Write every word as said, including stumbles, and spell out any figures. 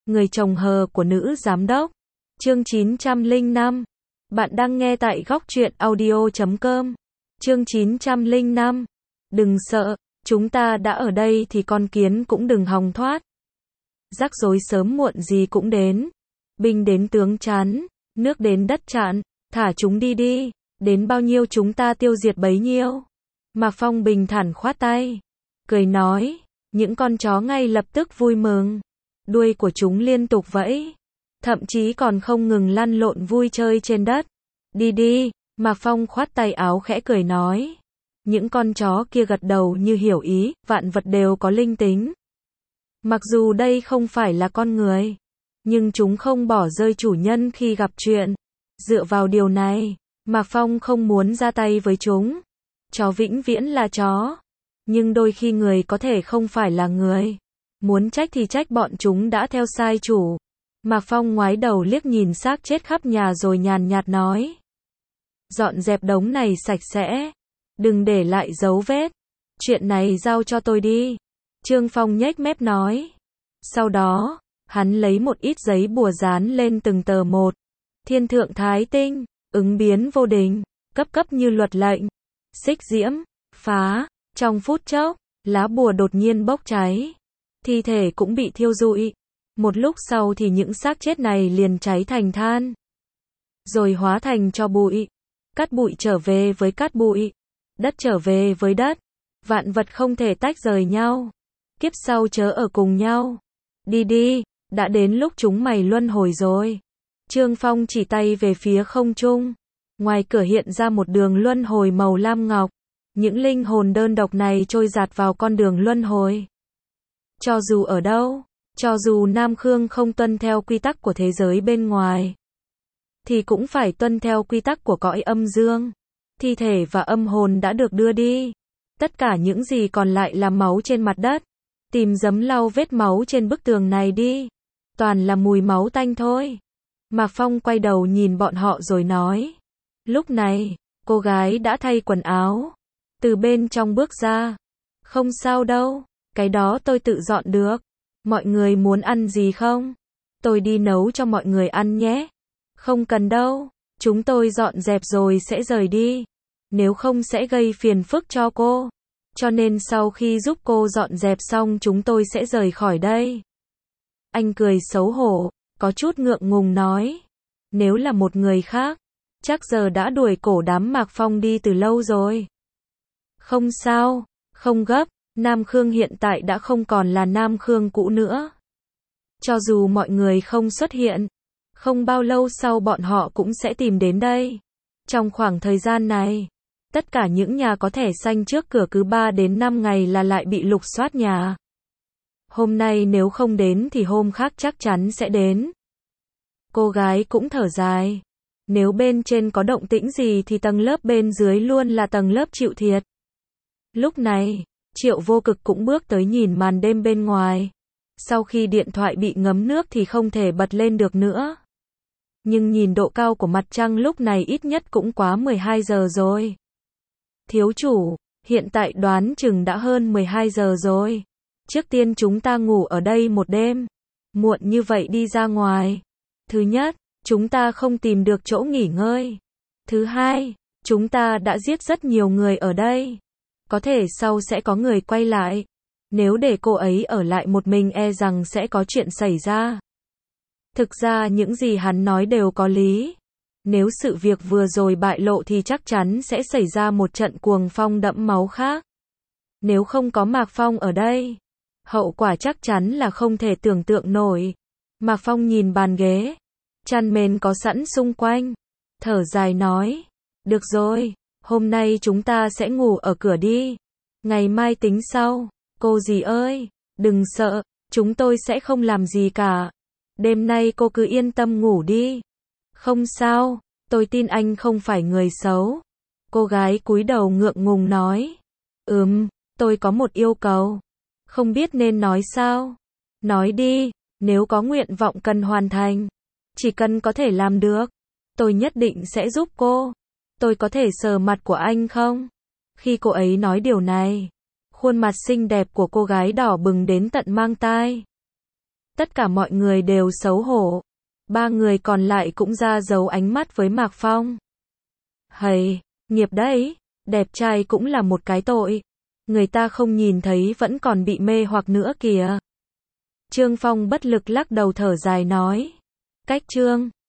Người chồng hờ của nữ giám đốc. Chương chín trăm lẻ năm. Bạn đang nghe tại góc truyện audio chấm com. Chương chín trăm lẻ năm. Đừng sợ, chúng ta đã ở đây thì con kiến cũng đừng hòng thoát. Rắc rối sớm muộn gì cũng đến. Binh đến tướng chắn, nước đến đất chặn, thả chúng đi đi, đến bao nhiêu chúng ta tiêu diệt bấy nhiêu. Mạc Phong bình thản khoát tay, cười nói, những con chó ngay lập tức vui mừng. Đuôi của chúng liên tục vẫy, thậm chí còn không ngừng lăn lộn vui chơi trên đất. Đi đi, Mạc Phong khoát tay áo khẽ cười nói. Những con chó kia gật đầu như hiểu ý, vạn vật đều có linh tính. Mặc dù đây không phải là con người, nhưng chúng không bỏ rơi chủ nhân khi gặp chuyện. Dựa vào điều này, Mạc Phong không muốn ra tay với chúng. Chó vĩnh viễn là chó, nhưng đôi khi người có thể không phải là người. Muốn trách thì trách bọn chúng đã theo sai chủ. Mạc Phong ngoái đầu liếc nhìn xác chết khắp nhà rồi nhàn nhạt nói. Dọn dẹp đống này sạch sẽ, đừng để lại dấu vết. Chuyện này giao cho tôi đi. Trương Phong nhếch mép nói. Sau đó, hắn lấy một ít giấy bùa dán lên từng tờ một. Thiên thượng thái tinh, ứng biến vô đình, cấp cấp như luật lệnh. Xích diễm, phá, trong phút chốc, lá bùa đột nhiên bốc cháy. Thi thể cũng bị thiêu rụi. Một lúc sau thì những xác chết này liền cháy thành than, rồi hóa thành tro bụi. Cát bụi trở về với cát bụi, đất trở về với đất. Vạn vật không thể tách rời nhau, kiếp sau chớ ở cùng nhau. Đi đi, đã đến lúc chúng mày luân hồi rồi. Trương Phong chỉ tay về phía không trung. Ngoài cửa hiện ra một đường luân hồi màu lam ngọc. Những linh hồn đơn độc này trôi dạt vào con đường luân hồi. Cho dù ở đâu, cho dù Nam Khương không tuân theo quy tắc của thế giới bên ngoài, thì cũng phải tuân theo quy tắc của cõi âm dương. Thi thể và âm hồn đã được đưa đi. Tất cả những gì còn lại là máu trên mặt đất. Tìm giấm lau vết máu trên bức tường này đi. Toàn là mùi máu tanh thôi. Mạc Phong quay đầu nhìn bọn họ rồi nói. Lúc này, cô gái đã thay quần áo, từ bên trong bước ra. Không sao đâu, cái đó tôi tự dọn được. Mọi người muốn ăn gì không? Tôi đi nấu cho mọi người ăn nhé. Không cần đâu, chúng tôi dọn dẹp rồi sẽ rời đi. Nếu không sẽ gây phiền phức cho cô. Cho nên sau khi giúp cô dọn dẹp xong chúng tôi sẽ rời khỏi đây. Anh cười xấu hổ, có chút ngượng ngùng nói. Nếu là một người khác, chắc giờ đã đuổi cổ đám Mạc Phong đi từ lâu rồi. Không sao, không gấp, Nam Khương hiện tại đã không còn là Nam Khương cũ nữa. Cho dù mọi người không xuất hiện, không bao lâu sau bọn họ cũng sẽ tìm đến đây. Trong khoảng thời gian này, tất cả những nhà có thẻ xanh trước cửa cứ ba đến năm ngày là lại bị lục soát nhà. Hôm nay nếu không đến thì hôm khác chắc chắn sẽ đến. Cô gái cũng thở dài. Nếu bên trên có động tĩnh gì thì tầng lớp bên dưới luôn là tầng lớp chịu thiệt. Lúc này, Triệu Vô Cực cũng bước tới nhìn màn đêm bên ngoài. Sau khi điện thoại bị ngấm nước thì không thể bật lên được nữa. Nhưng nhìn độ cao của mặt trăng lúc này ít nhất cũng quá mười hai giờ rồi. Thiếu chủ, hiện tại đoán chừng đã hơn mười hai giờ rồi. Trước tiên chúng ta ngủ ở đây một đêm. Muộn như vậy đi ra ngoài. Thứ nhất, chúng ta không tìm được chỗ nghỉ ngơi. Thứ hai, chúng ta đã giết rất nhiều người ở đây. Có thể sau sẽ có người quay lại. Nếu để cô ấy ở lại một mình e rằng sẽ có chuyện xảy ra. Thực ra những gì hắn nói đều có lý. Nếu sự việc vừa rồi bại lộ thì chắc chắn sẽ xảy ra một trận cuồng phong đẫm máu khác. Nếu không có Mạc Phong ở đây, hậu quả chắc chắn là không thể tưởng tượng nổi. Mạc Phong nhìn bàn ghế, chăn mền có sẵn xung quanh, thở dài nói, được rồi, hôm nay chúng ta sẽ ngủ ở cửa đi. Ngày mai tính sau. Cô dì ơi, đừng sợ, chúng tôi sẽ không làm gì cả. Đêm nay cô cứ yên tâm ngủ đi. Không sao, tôi tin anh không phải người xấu. Cô gái cúi đầu ngượng ngùng nói. Ừm, tôi có một yêu cầu. Không biết nên nói sao? Nói đi, nếu có nguyện vọng cần hoàn thành. Chỉ cần có thể làm được, tôi nhất định sẽ giúp cô. Tôi có thể sờ mặt của anh không? Khi cô ấy nói điều này, khuôn mặt xinh đẹp của cô gái đỏ bừng đến tận mang tai. Tất cả mọi người đều xấu hổ. Ba người còn lại cũng ra dấu ánh mắt với Mạc Phong. Hầy, nghiệp đấy, đẹp trai cũng là một cái tội. Người ta không nhìn thấy vẫn còn bị mê hoặc nữa kìa. Trương Phong bất lực lắc đầu thở dài nói. Cách Trương